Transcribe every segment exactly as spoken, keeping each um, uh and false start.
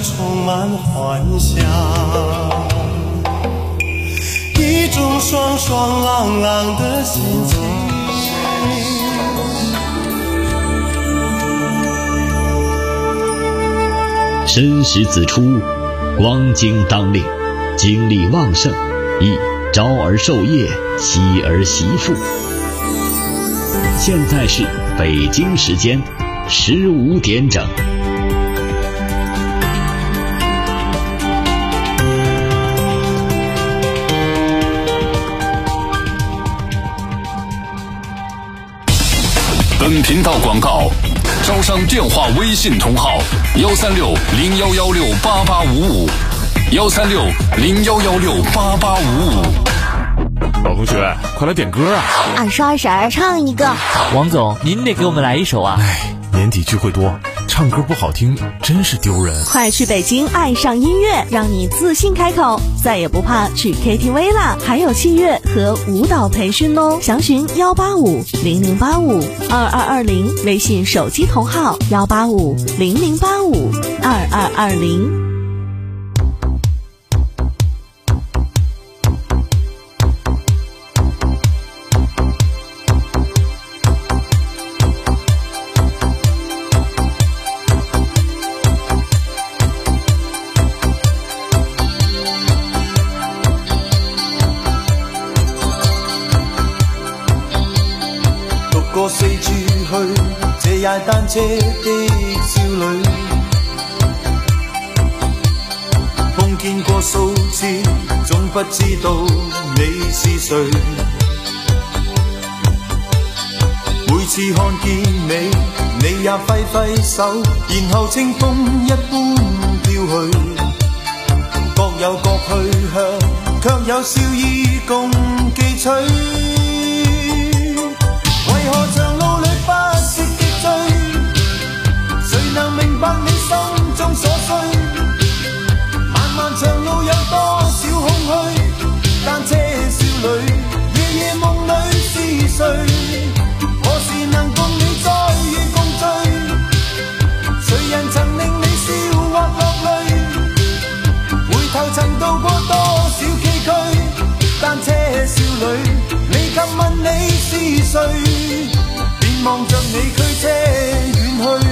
充满幻想，一种爽爽朗朗的心情。 申时子出，光景当令，精力旺盛，宜朝而授业，夕而习赋。现在是北京时间十五点整。 本频道广告，招商电话微信同号：幺三六零幺幺六八八五五，幺三六零幺幺六八八五五。 老同学，快来点歌啊！ 二十二婶唱一个。 王总，您得给我们来一首啊！ 哎，年底聚会多，唱歌不好听真是丢人。 快去北京爱上音乐，让你自信开口，再也不怕去 K T V 啦！还有器乐和舞蹈培训哦，详询幺八五零零八五二二二零，微信手机同号幺八五零零八五二二二零。 過四處去，這踩單車的少女，碰見過數次，總不知道你是誰。每次看見你，你也揮揮手，然後清風一般飄去，各有各去向，卻有笑意共記取。為何長路裏不識極追？誰能明白你心中所需？漫漫長路有多少空虛？單車少女，夜夜夢裏是誰？何時能共你再遇共聚？誰人曾令你笑或落淚？回頭曾渡過多少崎嶇？單車少女，你及問你是誰？便望着你驅車遠去。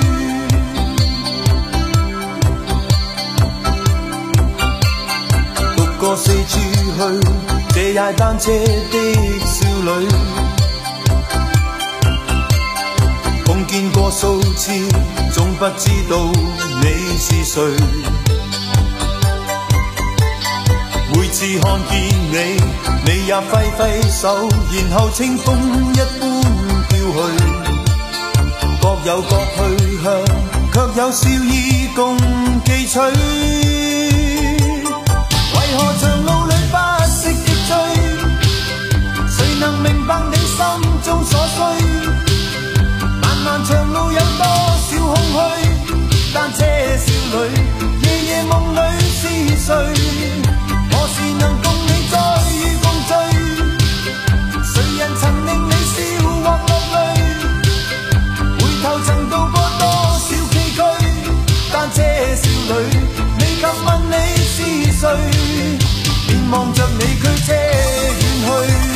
獨個四處去，這踩單車的少女，碰見過數次，總不知道你是誰。每次看見你，你也揮揮手，然後清風一般飄去，各有各去向，卻有笑意共記取。為何長路裏不識極追？誰能明白你心中所需？漫漫長路有多少空虛？單車少女，夜夜夢裏是誰？何時能共你再遇共聚？誰人曾令你笑或落淚？回頭曾渡過多少崎嶇？單車少女，你及問你是誰？便望着你驅車遠去。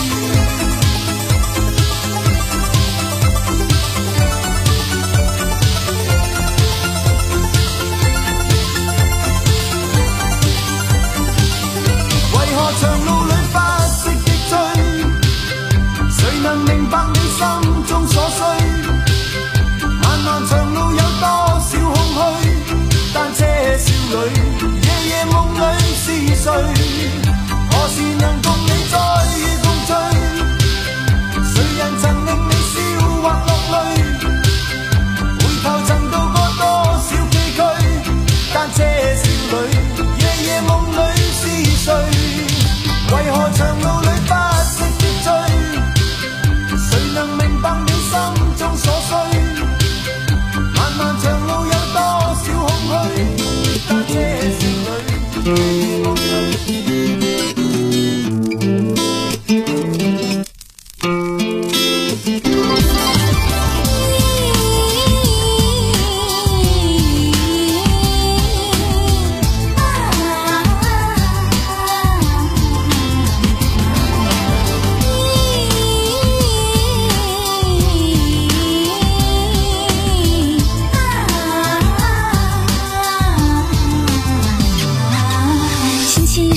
長路裏不識極追，誰能明白你心中所需？漫漫長路有多少空虛？單車少女，夜夜夢裏是誰？何時能共你再遇共聚？誰人曾令你笑或落淚？回頭曾渡過多少崎嶇？單車少女，夜夜夢裏是誰？為何長路裏不識極追？誰能明白你心中所需？漫漫長路有多少空虛？單車少女，夜夜夢裏。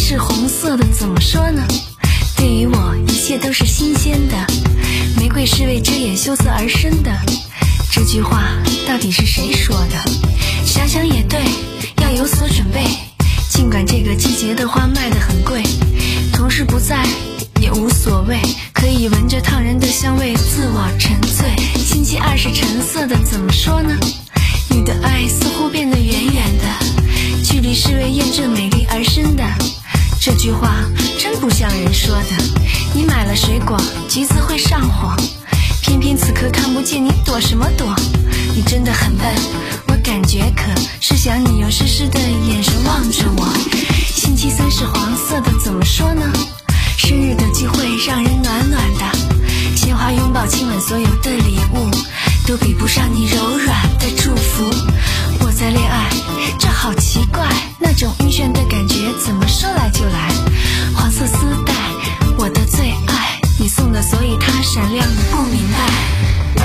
是红色的，怎么说呢？对于我，一切都是新鲜的。玫瑰是为遮掩羞涩而生的。这句话到底是谁说的？想想也对，要有所准备。尽管这个季节的花卖得很贵，同事不在也无所谓，可以闻着烫人的香味自我沉醉。星期二是橙色的，怎么说呢？你的爱似乎变得远远的，距离是为验证美丽而生的。这句话真不像人说的。你买了水果，橘子会上火，偏偏此刻看不见，你躲什么躲？你真的很笨，我感觉可是想你用湿湿的眼神望着我。星期三是黄色的，怎么说呢？生日的聚会让人暖暖的，鲜花拥抱亲吻，所有的礼物都比不上你柔软的祝福。我在恋爱，这好奇怪，那种晕眩的感觉怎么说来就来。黄色丝带，我的最爱，你送的，所以它闪亮，你不明白。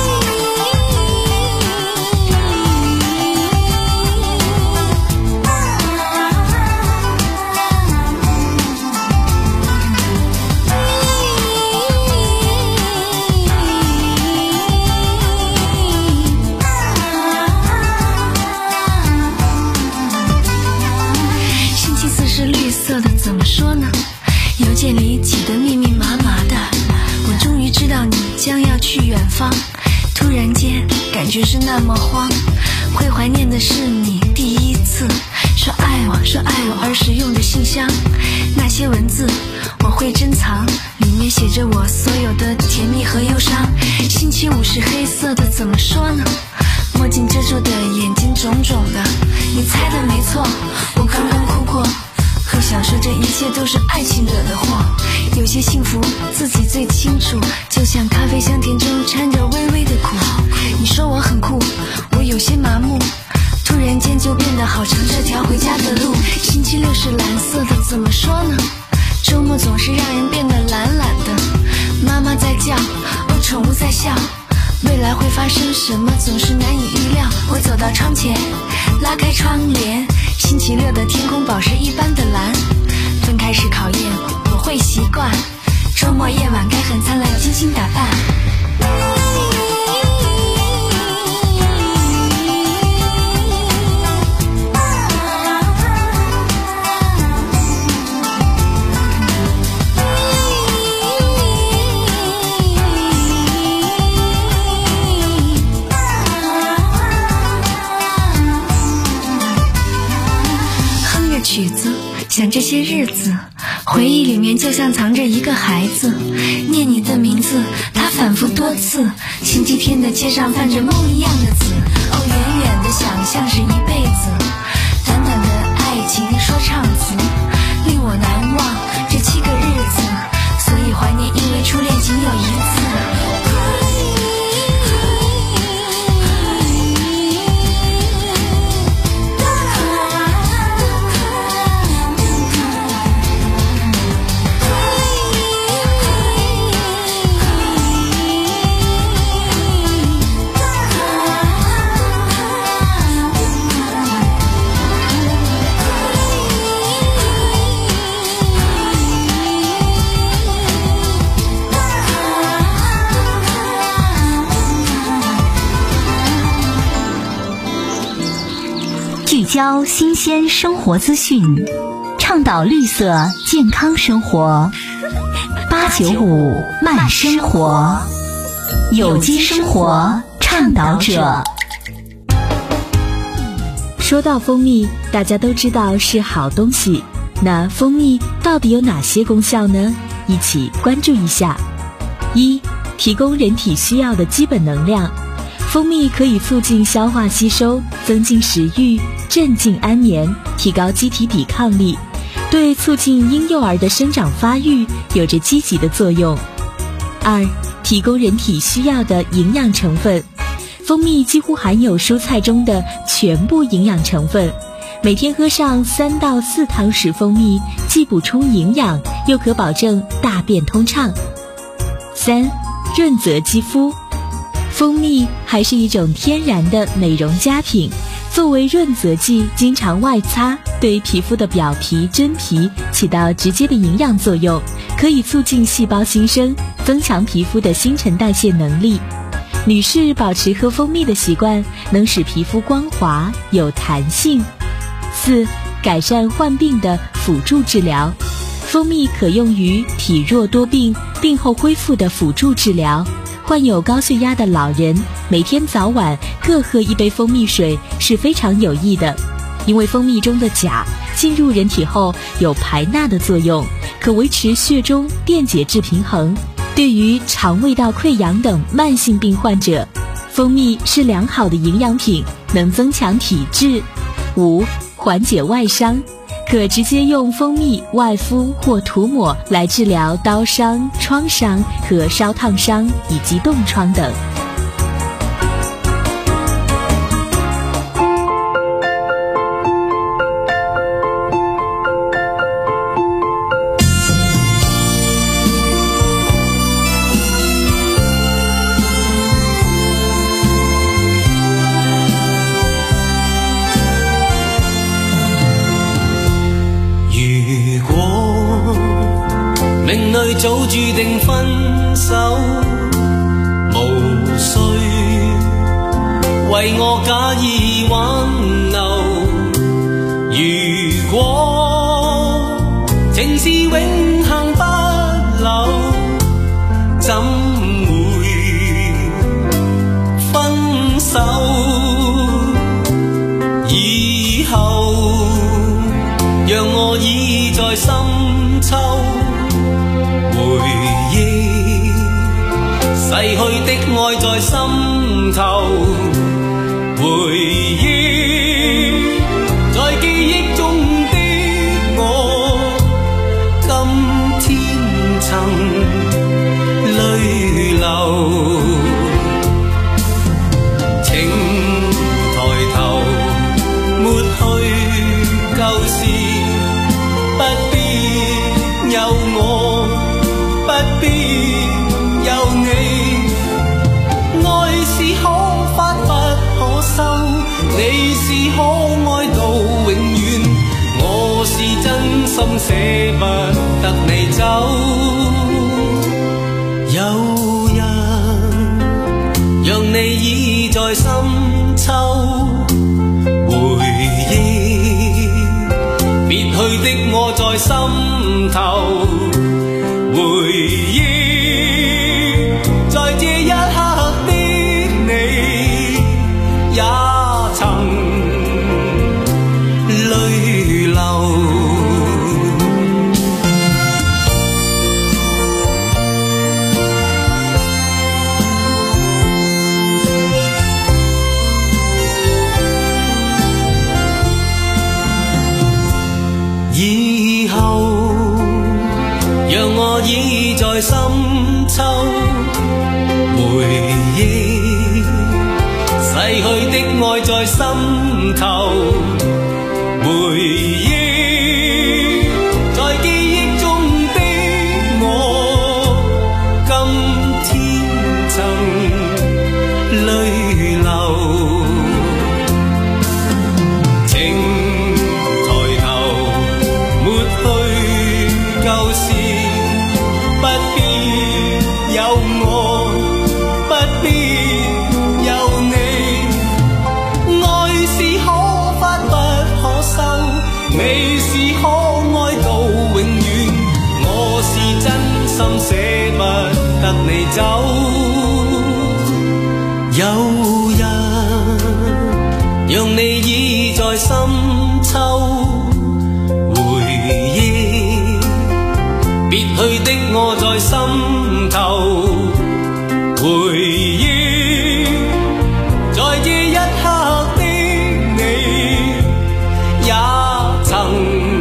怎么说呢？邮件里挤得密密麻麻的，我终于知道你将要去远方。突然间感觉是那么慌，会怀念的是你第一次说爱我说爱我而使用的信箱。那些文字我会珍藏，里面写着我所有的甜蜜和忧伤。星期五是黑色的，怎么说呢？墨镜遮住的眼睛肿肿的，你猜的没错，我刚刚哭过，可想说这一切都是爱情惹的祸。有些幸福自己最清楚，就像咖啡香甜中掺着微微的苦。你说我很酷，我有些麻木，突然间就变得好长这条回家的路。星期六是蓝色的，怎么说呢？周末总是让人变得懒懒的。妈妈在叫，哦，宠物在笑，未来会发生什么总是难以预料。我走到窗前，拉开窗帘，星期六的天空宝石一般的蓝。分开是考验，我会习惯，周末夜晚该很灿烂，精心打扮。曲子，想这些日子，回忆里面就像藏着一个孩子，念你的名字，他反复多次。星期天的街上泛着梦一样的紫，哦，远远的想象是一辈子，短短的爱情说唱词，令我难忘这七个日子，所以怀念，因为初恋仅有一次。 聚焦新鲜生活资讯，倡导绿色健康生活。八九五慢生活，有机生活倡导者。说到蜂蜜，大家都知道是好东西，那蜂蜜到底有哪些功效呢？一起关注一下。一、提供人体需要的基本能量。蜂蜜可以促进消化吸收，增进食欲，镇静安眠，提高机体抵抗力，对促进婴幼儿的生长发育有着积极的作用。二、提供人体需要的营养成分。蜂蜜几乎含有蔬菜中的全部营养成分，每天喝上三到四汤匙蜂蜜，既补充营养，又可保证大便通畅。三、润泽肌肤。蜂蜜还是一种天然的美容佳品，作为润泽剂经常外擦， 对皮肤的表皮、真皮起到直接的营养作用，可以促进细胞新生，增强皮肤的新陈代谢能力。女士保持喝蜂蜜的习惯，能使皮肤光滑有弹性。四、改善患病的辅助治疗。蜂蜜可用于体弱多病、病后恢复的辅助治疗。患有高血压的老人，每天早晚各喝一杯蜂蜜水是非常有益的，因为蜂蜜中的钾进入人体后有排钠的作用，可维持血中电解质平衡。对于肠胃道溃疡等慢性病患者，蜂蜜是良好的营养品，能增强体质。五、缓解外伤。可直接用蜂蜜外敷或涂抹来治疗刀伤、创伤和烧烫伤以及冻疮等。 命裏早注定分手，無需為我假意挽留。如果情是永恆不朽，怎會分手？以後讓我倚在深秋，回憶逝去的愛在心頭，回憶在記憶中的我，今天曾淚流。請抬頭抹去舊事，不必有我，不必有你。愛是可發不可收，你是可愛到永遠，我是真心捨不得你走。有人讓你倚在深秋，回憶別去的我在心頭，回憶在這一刻的你，也曾淚流。以後讓我倚在深秋，回憶逝去的愛在心頭，回憶在記憶中的我，今天曾淚流。請抬頭抹去舊事，不必有我，不必有你。愛是可發不可收，你是可愛到永遠，我是真心捨不得你走。有人讓你倚在深秋，回憶別去的我在心頭，回憶在這一刻的你，也曾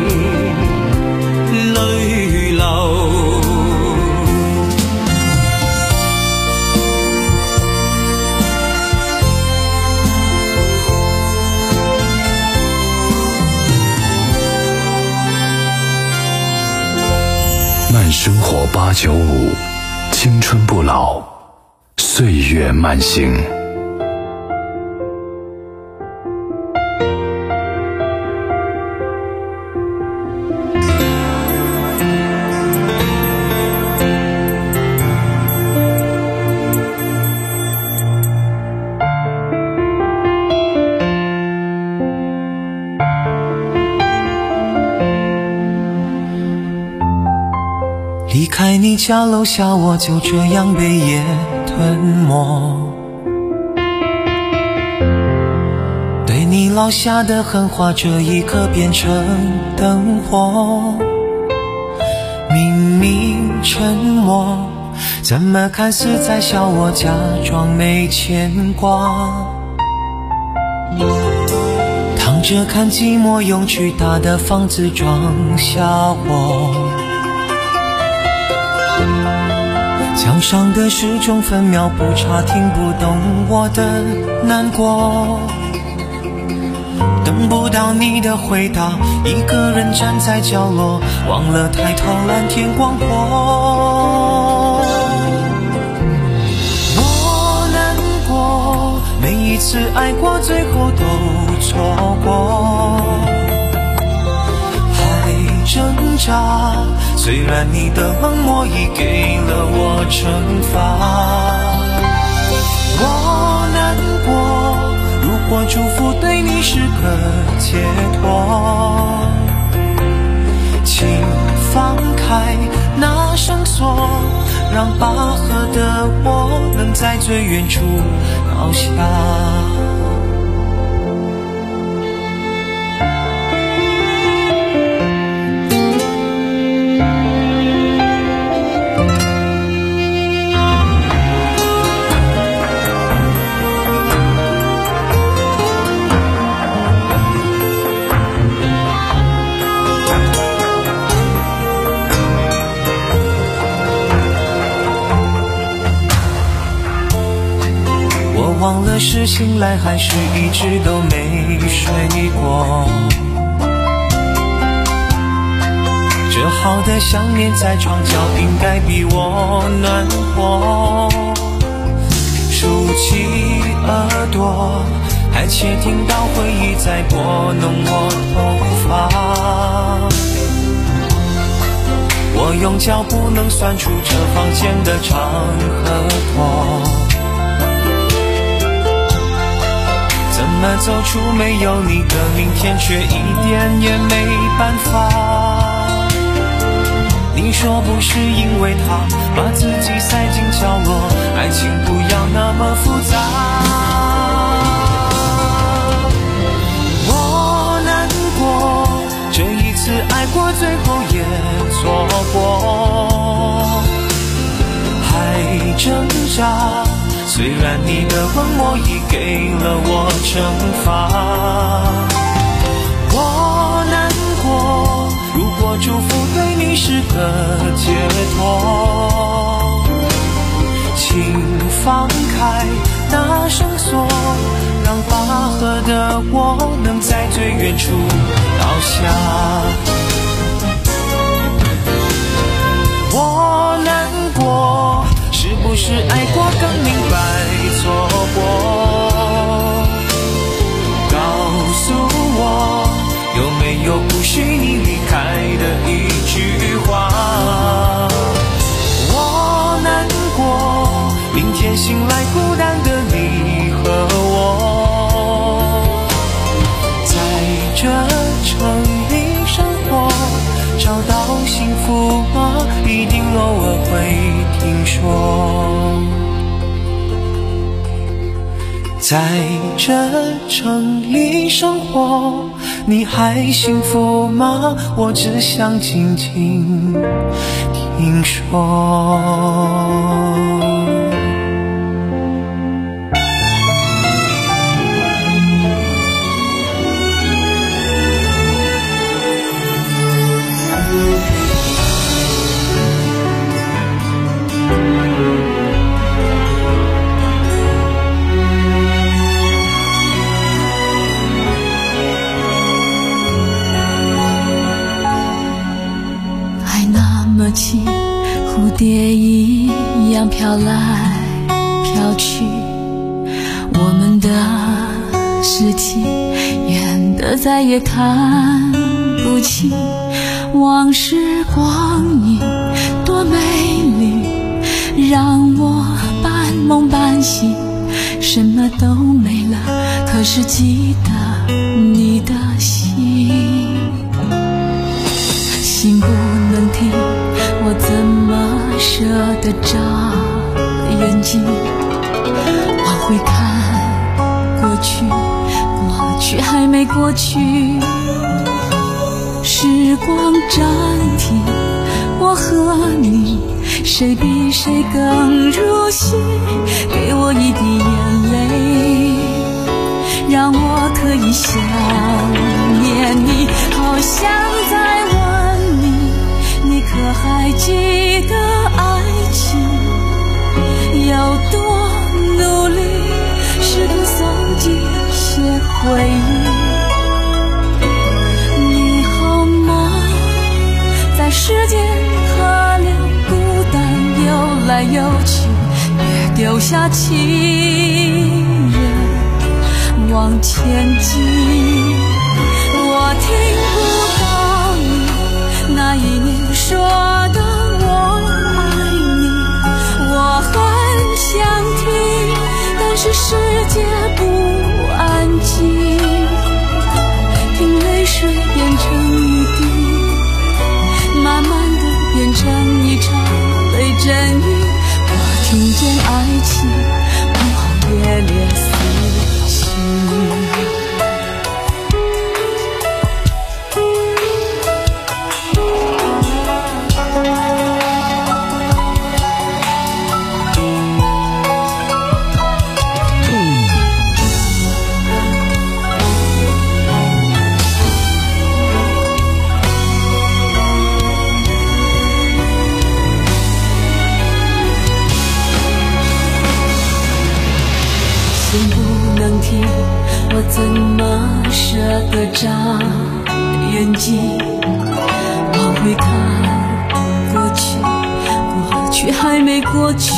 淚流。 慢生活八九五，青春不老，岁月慢行。 离开你家楼下，我就这样被夜吞没。对你落下的狠话，这一刻变成灯火。明明沉默，怎么看似在笑我，假装没牵挂。躺着看寂寞涌去，大的房子装下我。墙上的时钟分秒不差，听不懂我的难过。等不到你的回答，一个人站在角落，忘了抬头蓝天广阔。我难过，每一次爱过最后都错过。还挣扎，虽然你的冷漠已给了我惩罚。我难过，如果祝福对你是个解脱，请放开那绳索，让拔河的我能在最远处倒下。忘了是醒来还是一直都没睡过，这好的想念在床角应该比我暖和。竖起耳朵，还窃听到回忆在拨弄我头发。我用脚不能算出这房间的长和短，怎么走出没有你的明天，却一点也没办法。你说不是因为他把自己塞进角落，爱情不要那么复杂。我难过，这一次爱过最后也错过。还挣扎，虽然你的冷漠已给了我惩罚。我难过，如果祝福对你是个解脱，请放开那绳索，让拔河的我能在最远处倒下。我难过，是不是爱过更明白错过？告诉我，有没有不许你离开的一句话？我难过，明天醒来孤单的你和我，在这城里生活，找到幸福吗？一定偶尔会听说。在这城里生活，你还幸福吗？我只想静静听说。 起，蝴蝶一样飘来飘去，我们的尸体远的再也看不清，往事光阴多美丽，让我半梦半醒，什么都没了，可是记得你的心，心不能停，我怎么没过去。时光暂停，我和你谁比谁更入戏，给我一滴眼泪，让我可以想念你，好想再问你，你可还记得爱情有多努力，试图搜集些回忆。你好吗？在世间河流孤单游来游去，别丢下情人往前进。我听不到你那一年说的我爱你，我很想听，但是世界不安静，听泪水变成雨滴，慢慢地变成一场雷阵雨。我听见爱情轰轰烈烈四起。我怎么舍得眨眼睛往回看过去，过去还没过去。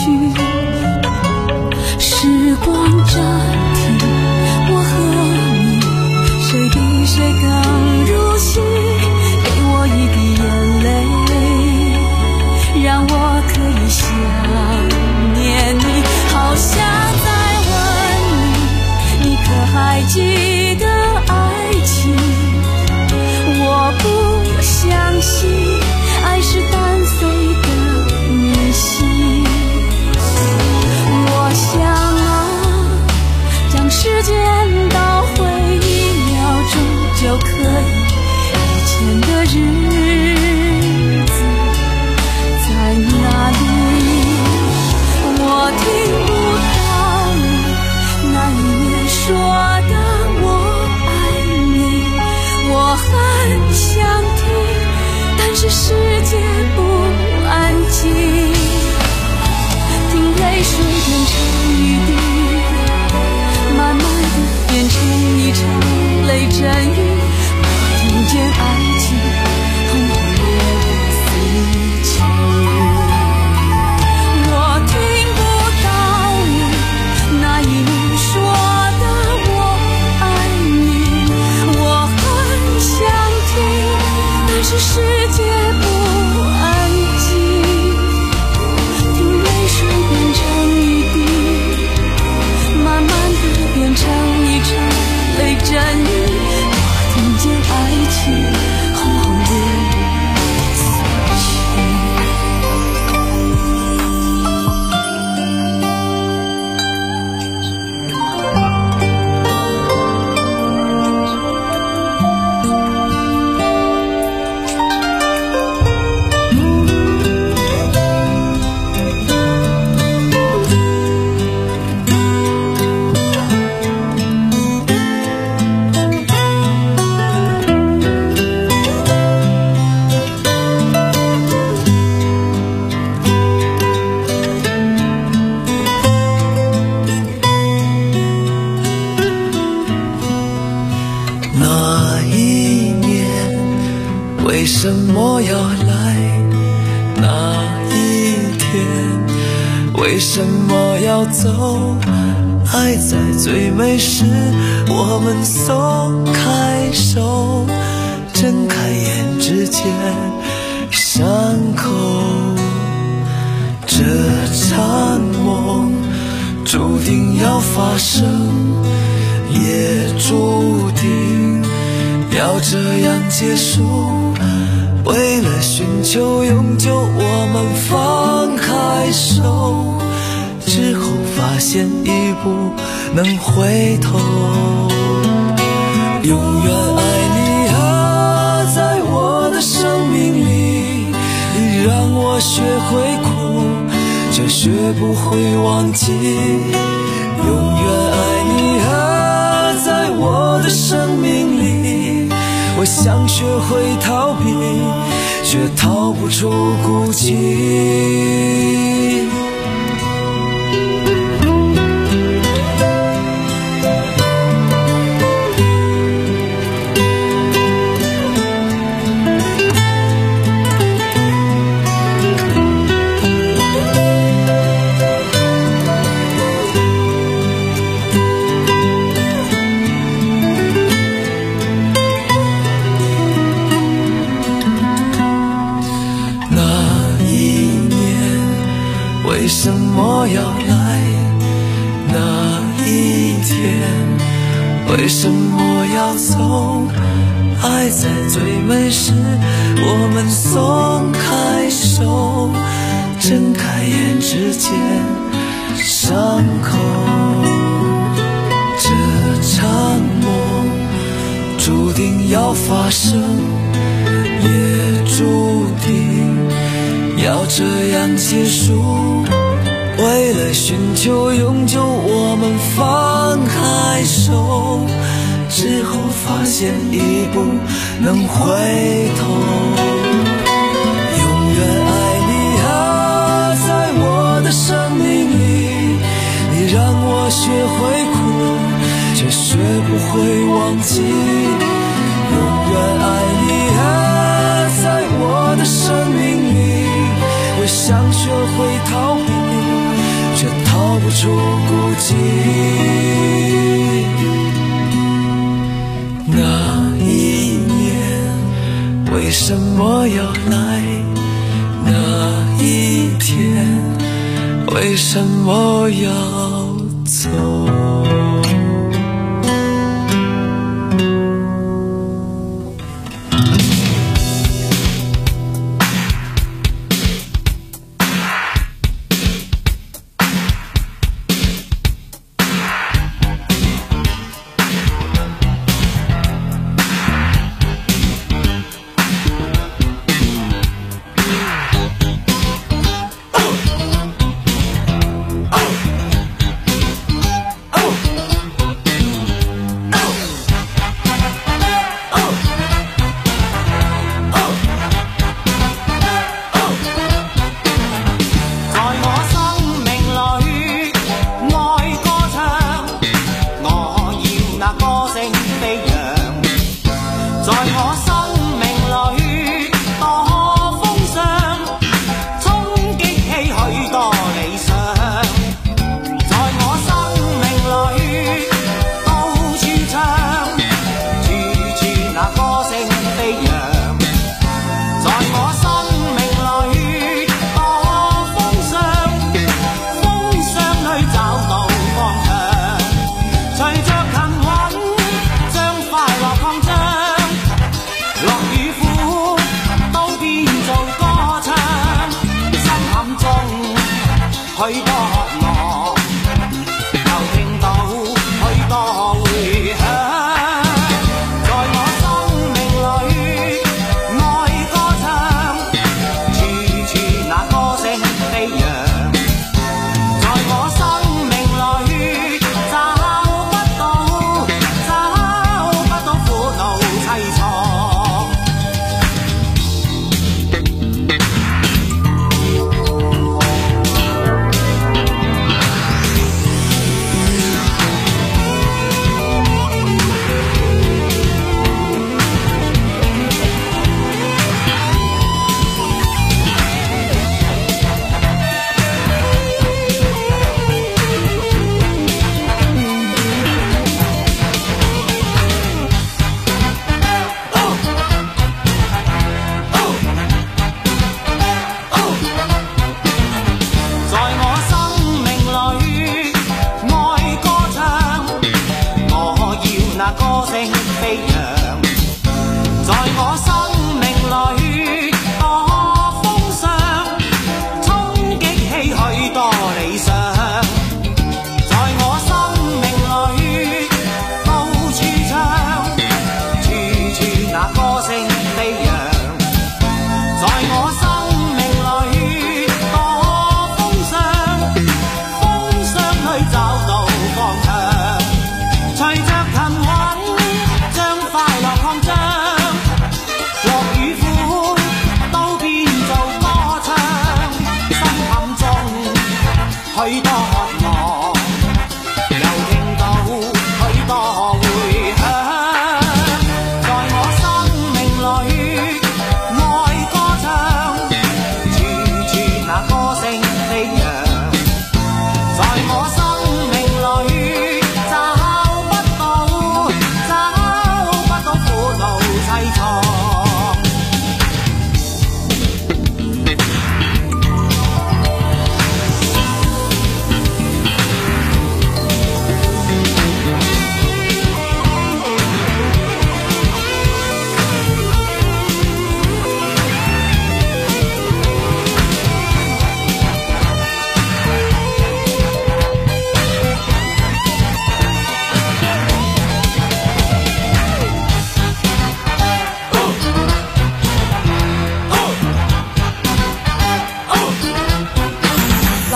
时光暂停，我和你谁比谁更入戏，给我一滴眼泪，让我可以想念你，好想还记得爱情，我不相信爱是单飞的迷信。我想啊，将时间倒回一秒钟就可以，以前的日子在哪里？我听不到你那一年说我很想听，但是世界不安静，听泪水变成雨滴，慢慢地变成一场雷阵雨。我听见爱情轰轰烈烈四起，我听不到你那一年说的我爱你，我想听，但是世界不安静，听泪水变成雨滴，慢慢地变成一场雷阵雨。我听见爱情轰轰烈烈四起。 为什么要来那一天？为什么要走？爱在最美时，我们松开手，睁开眼之间，伤口。这场梦注定要发生，也注定要这样结束。为了寻求永久，我们放开手，之后发现已不能回头。 永远爱你啊，在我的生命里，你让我学会哭，却学不会忘记。永远爱你啊，在我的生命里，我想学会逃避，却逃不出孤寂。为什么要来那一天？为什么要走？爱在最美时，我们松开手，睁开眼之间，伤口。这场梦注定要发生，也注定要这样结束。为了寻求永久，我们放开手，之后发现已不能回头。永远爱你啊，在我的生命里，你让我学会哭，却学不会忘记。永远爱你啊，在我的生命里，我想学会逃避，却逃不出孤寂。那一年为什么要来？那一天为什么要走？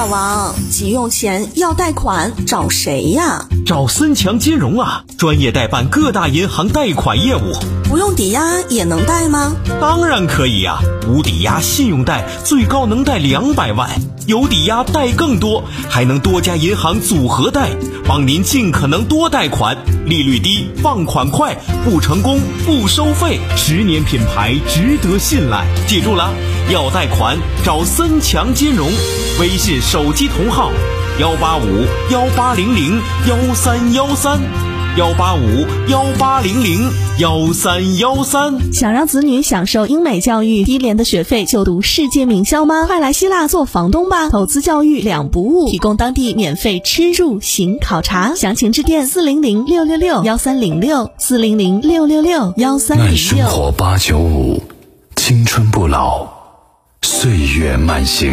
王，急用钱要贷款找谁呀？ 找森强金融啊，专业代办各大银行贷款业务。 不用抵押也能贷吗？ 当然可以啊，无抵押信用贷最高能贷两百万，有抵押贷更多，还能多家银行组合贷，帮您尽可能多贷款，利率低，放款快，不成功不收费，十年品牌值得信赖。记住了，要贷款找森强金融，微信手机同号幺八五幺八零零幺三幺三。幺八五幺八零零幺三幺三。 想让子女享受英美教育，低廉的学费就读世界名校吗？快来希腊做房东吧！投资教育两不误，提供当地免费吃住行考察。详情致电四零零六六六幺三零六四零零六六六幺三零六。 耐生活八九五，青春不老，岁月慢行。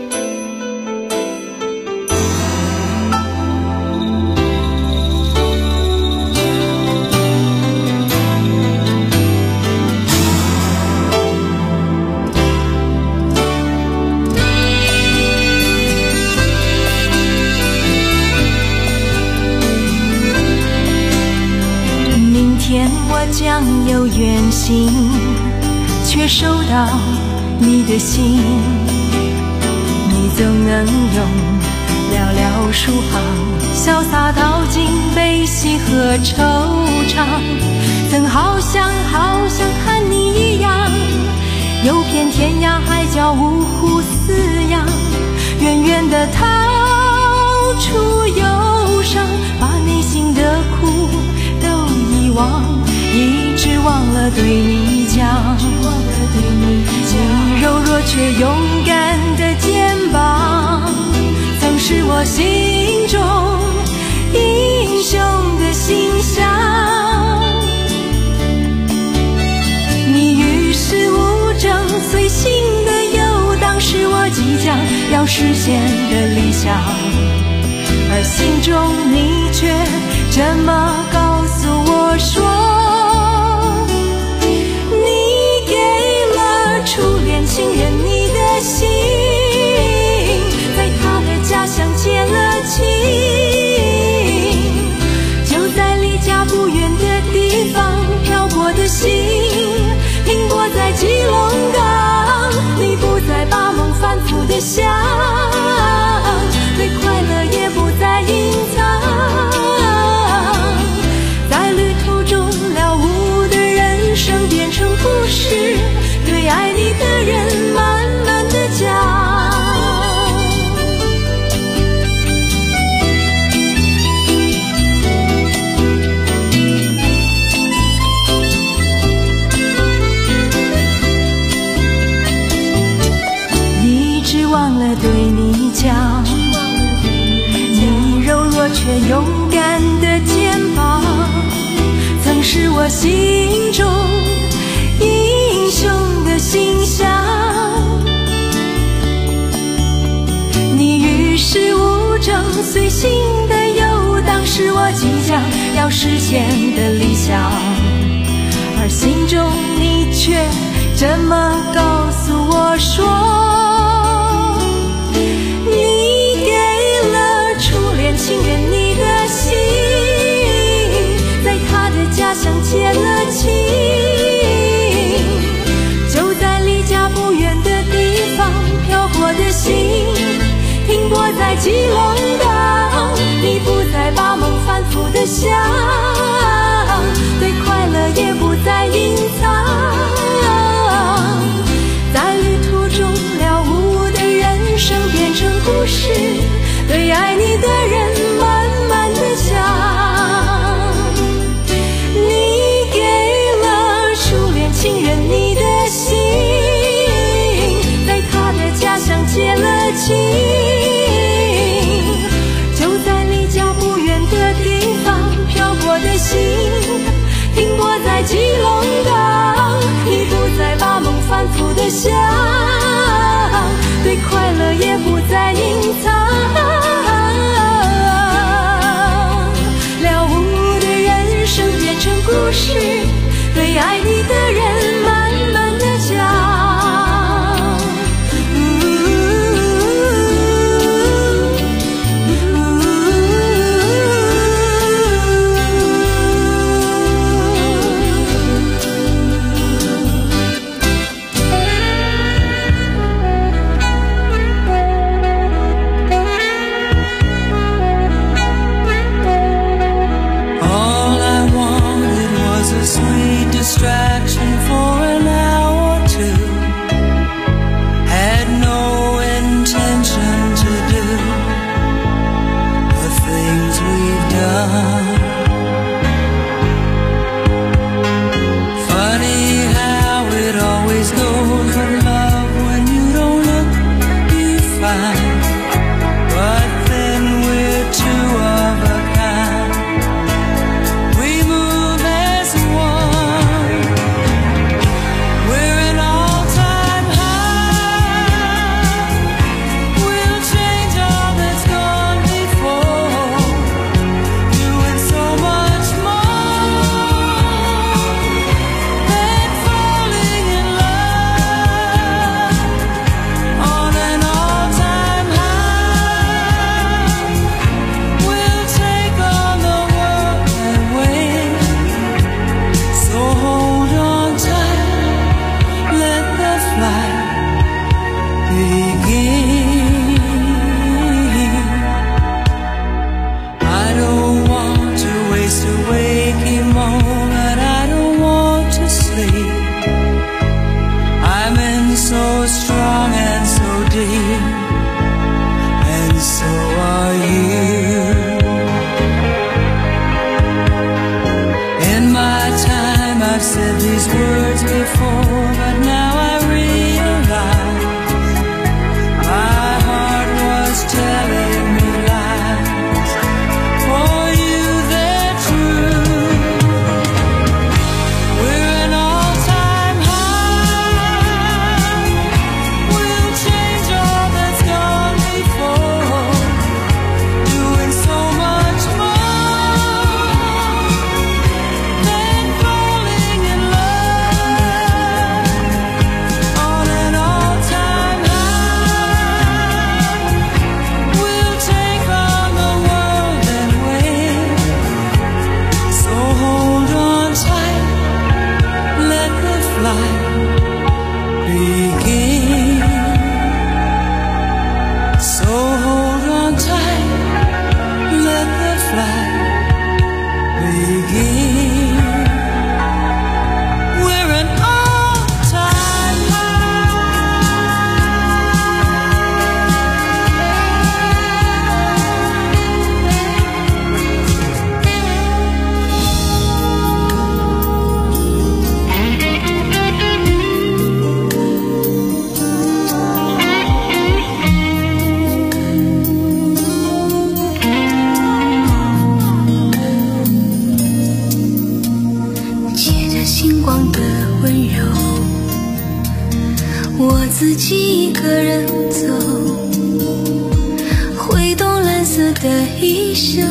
将有远行，却收到你的信，你总能用寥寥数行潇洒道尽悲喜和惆怅，曾好想好想和你一样，游遍天涯海角五湖四洋，远远地逃出忧伤，把内心的苦都遗忘，一直忘了对你讲，你柔弱却勇敢的肩膀，曾是我心中英雄的形象。你与世无争，随性的游荡，是我即将要实现的理想，而心中你却这么告诉我说，初恋情人你的心，在他的家乡结了情，就在离家不远的地方漂泊的心，停泊在基隆港，你不再把梦反复的想，对快乐也不再隐藏，在旅途中了无的人生变成故事，对爱你的人慢慢地讲。一直忘了对你讲，你柔弱却勇敢的肩膀，曾是我心中英雄的形象。你与世无争，随性的游荡，是我即将要实现的理想，而心中你却这么告诉我说，你给了初恋情人你的心，在他的家乡结了情，停泊在基隆港，你不再把梦反复的想，对快乐也不再隐藏，在旅途中了无的人生变成故事，对爱你的人慢慢的讲，你给了初恋情人你的心，在他的家乡结了情，就在离家不远的地方漂泊的心，停泊在基隆港，你不再把梦反复的想，对快乐也不再隐藏，了无的人生变成故事，对爱你的人慢慢的讲。 strong and so deep, and so are you. In my time I've said these words before, but now I realize my heart was telling me lies. For you they're true. We're an all-time high. We'll change all that's gone before, doing so much more than falling in love. On an all-time high, we'll take on the world and win. So hold on tight, let the flight begin. So hold on tight, let the flight begin. We're an all-time借着星光的温柔，我自己一个人走，挥动蓝色的衣袖，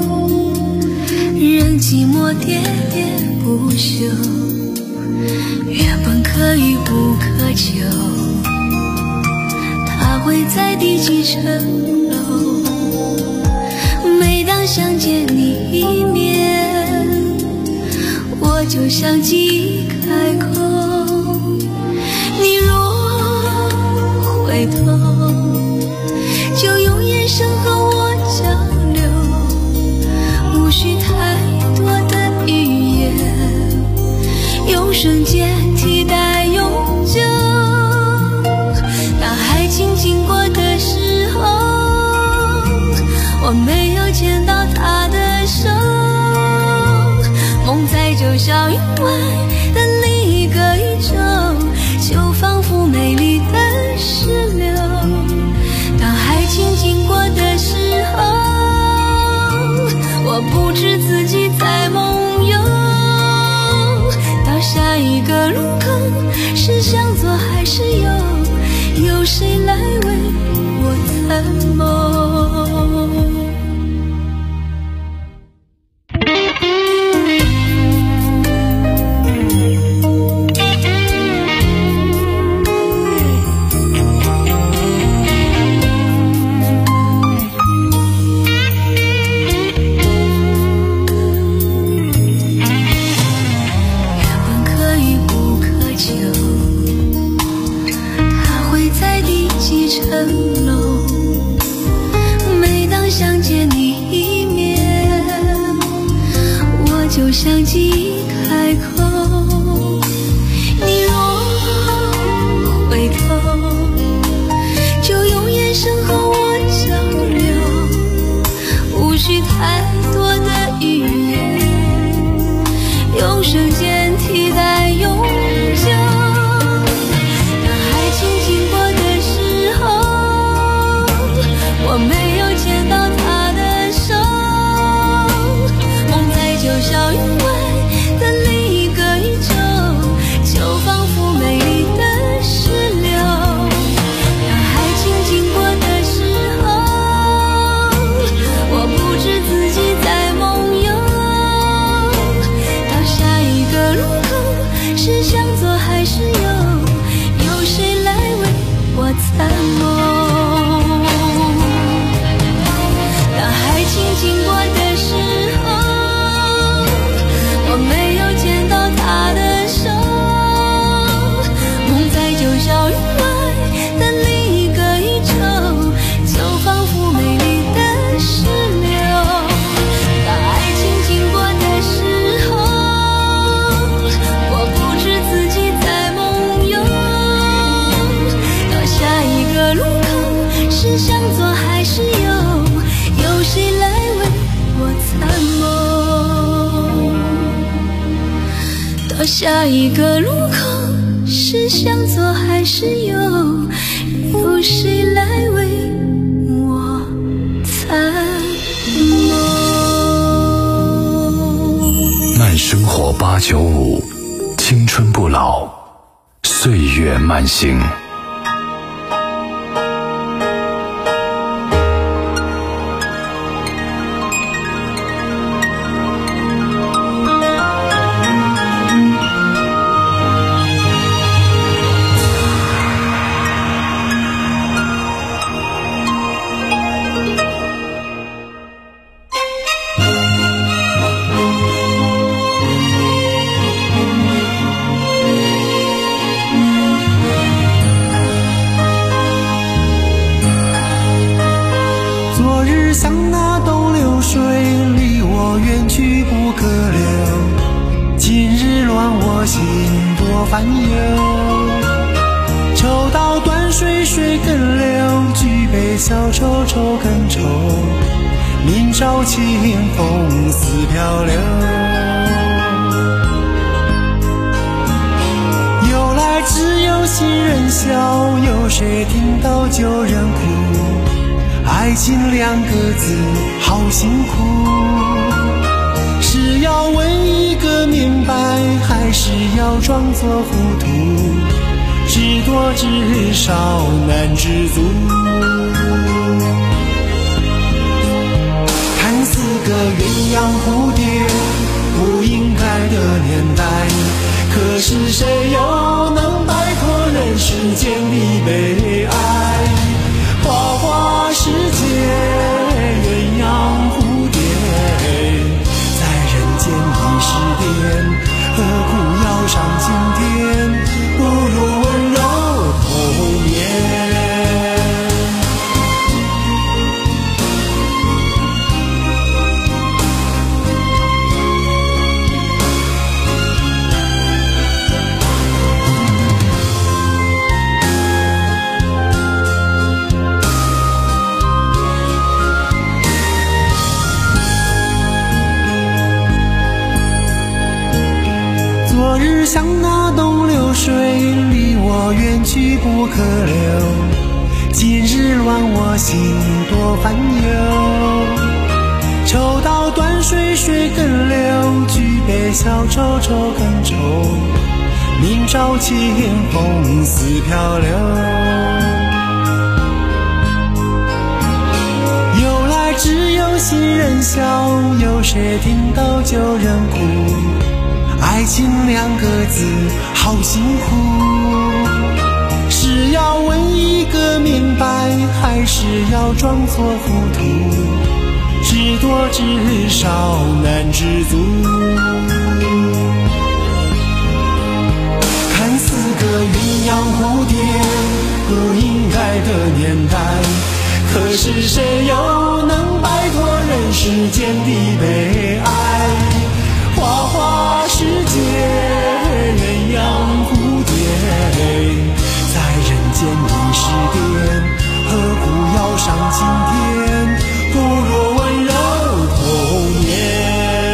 任寂寞喋喋不休。原本可遇不可求，它会在第几层楼？每当想见你一面，我就像记忆开口。你若回头，就用眼神和我交流，无需太多的语言，用瞬间替代永久。当爱情经过的时候，我没有牵到他的手，梦在九霄云外的另一个宇宙，就仿佛美丽的石榴。当爱情经过的时候，我不知自己在梦游。到下一个路口，是向左还是右？有谁来为我参谋？就像记忆开口，你若回头，就用眼神和我交流，无需太多的语言，用瞬间替代永久。当爱情经过的时候，我没有牵到他的手，梦在九霄云外的另一个宇宙，就仿佛美丽的石榴。当爱情经过的时候，我不知自己在梦游。到下一个路口，是向左还是右？有谁来为我参谋？当爱情经过的时候，我没有牵到他的手，梦在九霄云外的另一个宇宙，就仿佛美丽的石榴。当爱情经过的时候，我不知自己在梦游。 下一个路口是向左还是右？有谁来为我参谋？ 慢生活八九五，青春不老，岁月慢行。 烦忧，抽刀断水水更流，举杯消愁愁更愁，明朝清风似飘流。由来只有新人笑，有谁听到旧人哭？爱情两个字好辛苦，是要问一个明白，还是要装作糊涂？知多知少难知足。看似个鸳鸯蝴蝶，不应该的年代，可是谁又能摆脱人世间的悲哀？花花世界，鸳鸯蝴蝶，见已是癫，何苦要上青天？不如温柔童年。昨日像那东流水，离我远去不可留。今日乱我心多烦忧。抽刀断水水更流，举杯消愁愁更愁。明朝清风似飘流。由来只有新人笑，有谁听到旧人哭？爱情两个字好辛苦，是要问一个明白，还是要装作糊涂？知多知少难知足。看似个鸳鸯蝴蝶，不应该的年代，可是谁又能摆脱人世间的悲哀？花花世界，鸳鸯蝴蝶，在人间已是癫，何苦要上青天？不如温柔童年。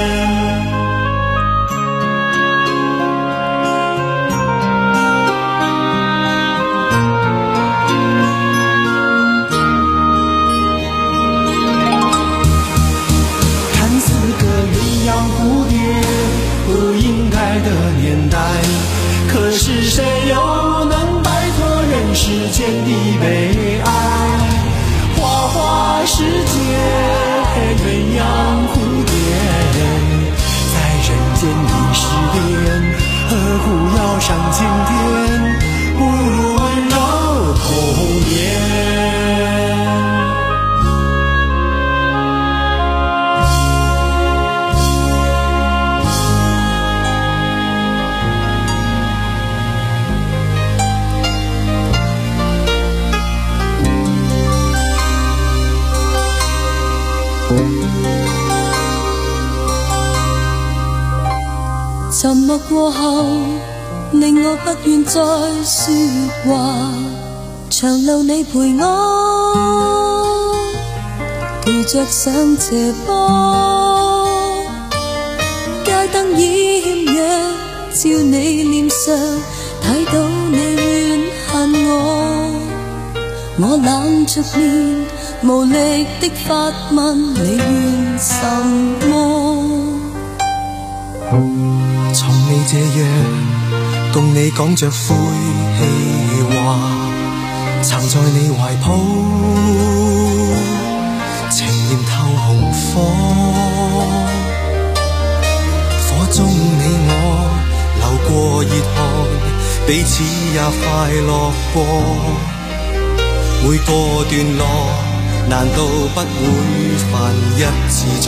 看似个鸳鸯蝴蝶，不应该的年代，可是谁又能摆脱人世间的悲哀？花花世界，鸳鸯蝴蝶，在人间已是癫，何苦要上青天？不如温柔童年。 沉默過後，令我不願再說話。長路你陪我，陪着上斜坡，街燈掩約， 照你臉上睇到你怨恨我，我冷着面無力的發問你怨什麼？ 從你這樣共你講着晦氣話，曾在你懷抱情念透紅火，火中你我流過熱汗，彼此也快樂過。每個段落難道不會犯一次錯？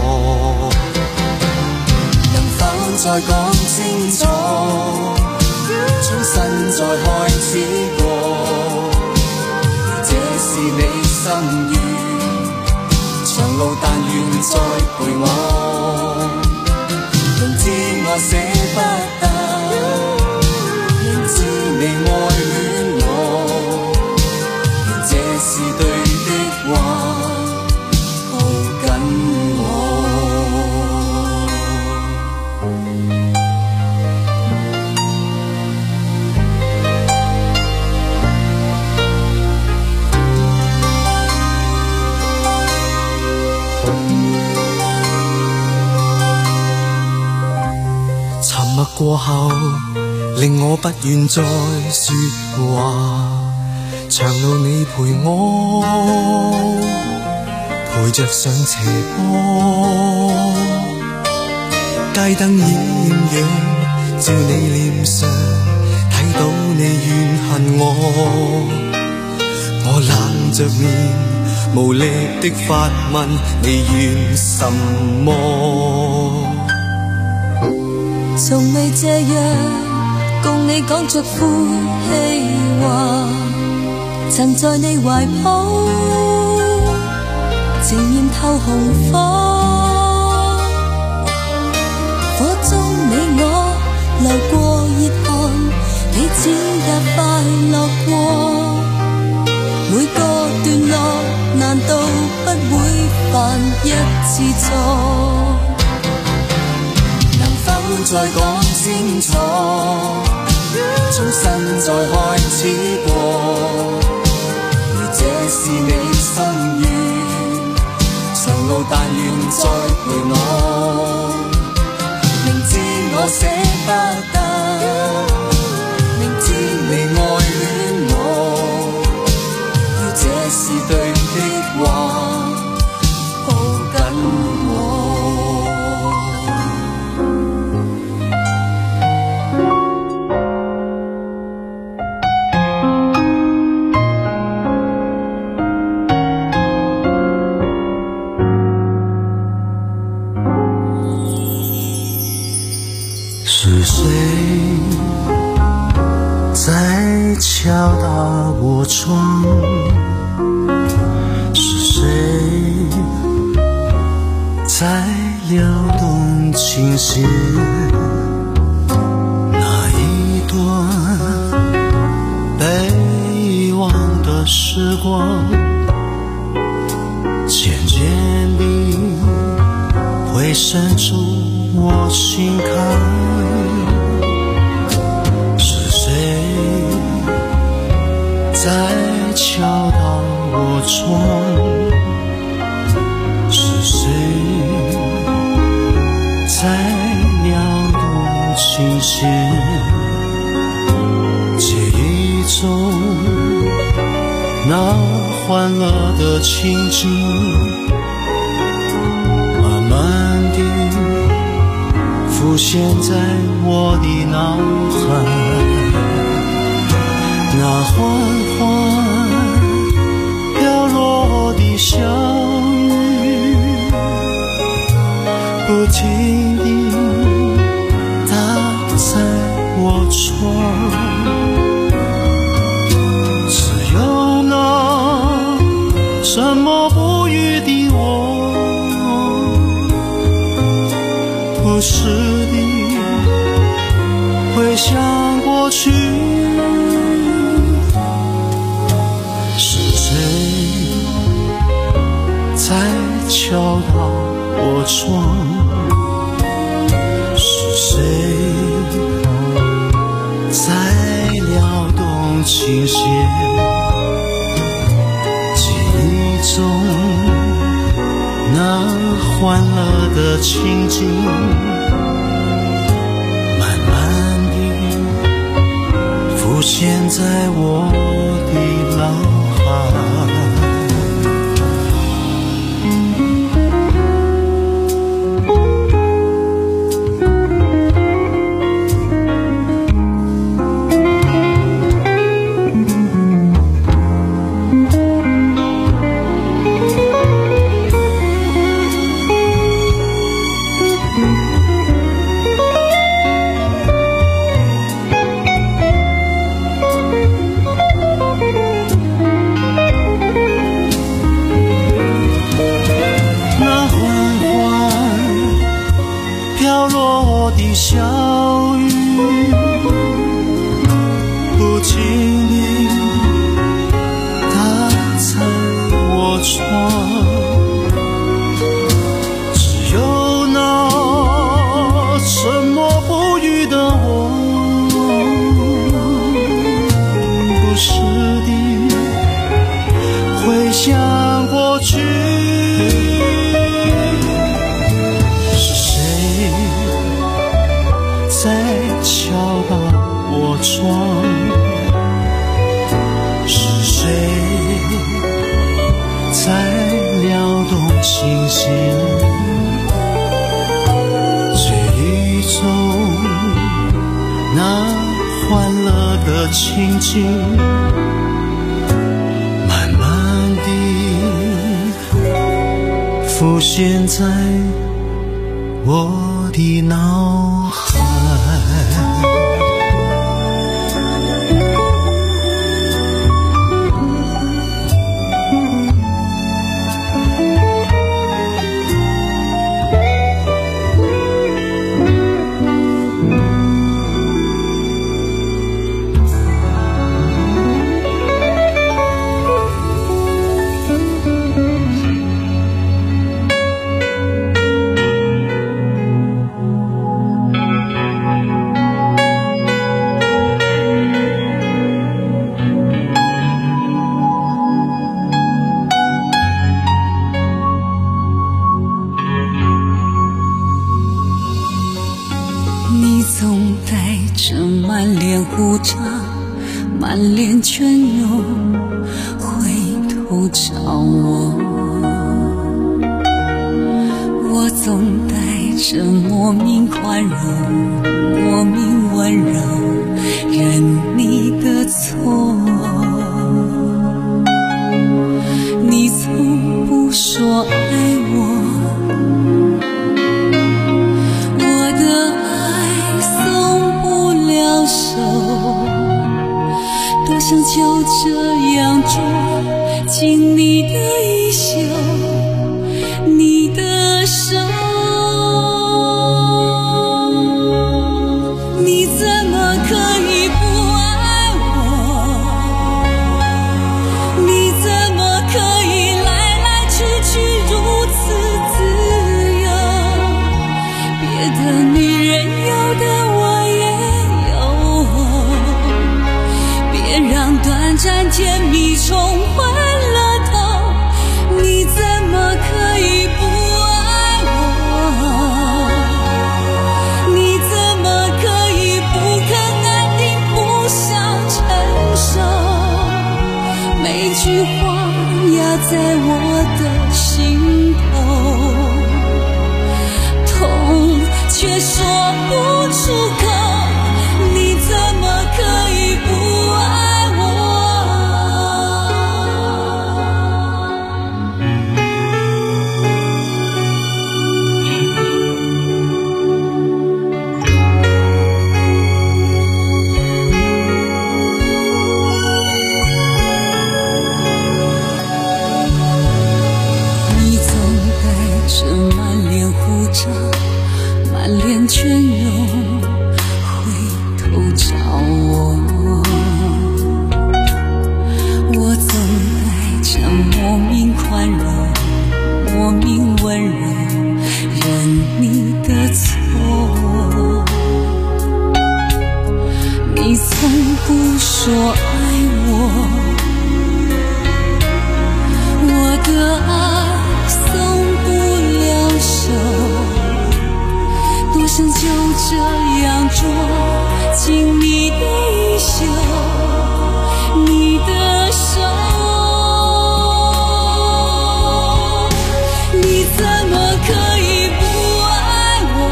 能否再講清楚，重新再開始過？這是你心願，長路但願再陪我。明知我捨不得，明知你愛戀我，願這是對的話，抱緊我。沉默過後，令我不願再說話。長路你陪我，陪着上斜坡，街燈豔陽照你臉上，睇到你怨恨我。我冷着面，無力的發問你怨什麼？ 從未這樣共你講着晦氣話，曾在你懷抱情豔透紅火，火中你我流過熱汗，彼此也快樂過。每個段落難道不會犯一次錯？再講清楚，重新再開始過。這是你心願，長路但願再陪我。明知我捨不得，明知你愛戀我，要這是對的話，抱緊我。 是谁在敲打我窗？是谁在撩动琴弦？那一段被遗忘的时光，渐渐地会渗出我心坎。是谁在敲打我窗？是谁在撩动琴弦？记忆中那欢乐的情景，慢慢地浮现在我的脑海。那缓缓飘落的小雨，不停地打在我窗。只有那沉默不语的我，不时地回想过去。是谁在敲打我窗？是谁倾斜，记忆中那欢乐的情景，慢慢地浮现在我的脑海。小雨不经意打在我窗，只有那沉默不语的我，不时地回想过去。在敲打我窗，是谁在撩动琴弦？记忆中那欢乐的情景，慢慢地浮现在我的脑海。 满脸胡渣，满脸倦容，回头找我。我总带着莫名宽容，莫名温柔，认你的错。你从不说爱我，多想就这样捉紧你的衣袖，你的手，你怎么可以不爱我？你怎么可以来来去去如此自由？别的女人有的我也有，让短暂甜蜜冲昏了头，你怎么可以不爱我？你怎么可以不肯安定，不想承受？每句话压在我的心头，痛却说不出口，你怎么可以不爱？满脸倦容，回头找我。我总带着莫名宽容，莫名温柔，认你的错。你从不说爱我，我的爱松不了手，多想就这样捉紧你的衣袖，你的手，你怎么可以不爱我？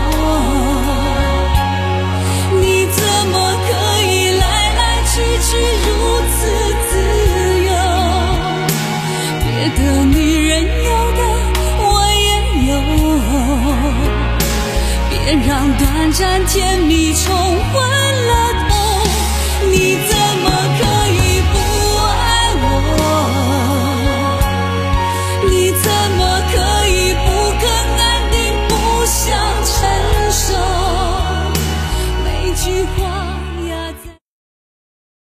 你怎么可以来来去去如此自由？别的女人有的我也有，别让短暂甜蜜重回。